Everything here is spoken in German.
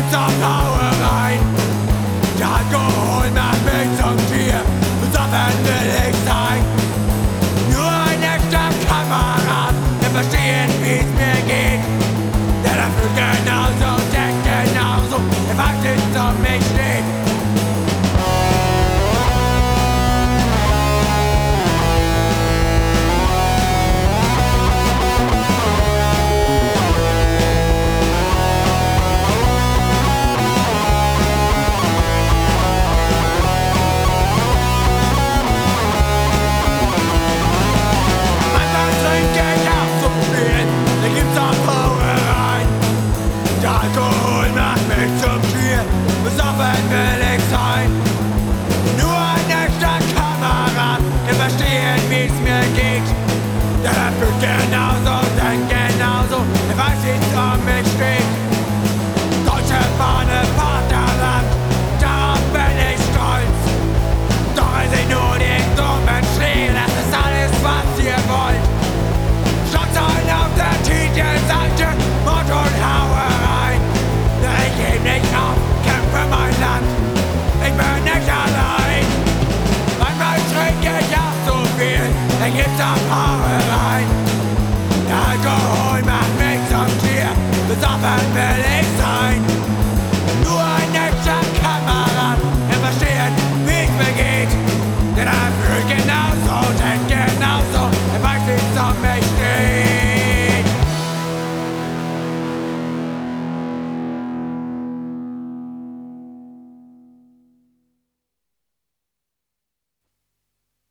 gibt's auch Brauereien. Der Alkohol macht mich zum Tier, besoffen will ich sein. Nur ein echter Kamerad, der versteht, wie's mir geht. Der dafür genauso denkt, genauso, der faktisch um mich steht. Alkohol macht mich zum Tier, besoffen will ich sein. Nur ein echter Kamerad, der versteht, wie's mir geht. Der fühlt genauso, denkt genauso, der weiß, wie's um mich steht. Deutsche Fahne, Vaterland, darauf bin ich stolz. Doch es sind nur die dummen Schläge, das ist alles, was ihr wollt. Stolz sein auf der Titelseite, Mord und Hauerei. Ich geb nicht auf, kämpfe mein Land, ich bin nicht allein. Manchmal trinke ich auch so viel, dann gibt's auch Brauereien. Der Alkohol macht mich zum Tier, besoffen will ich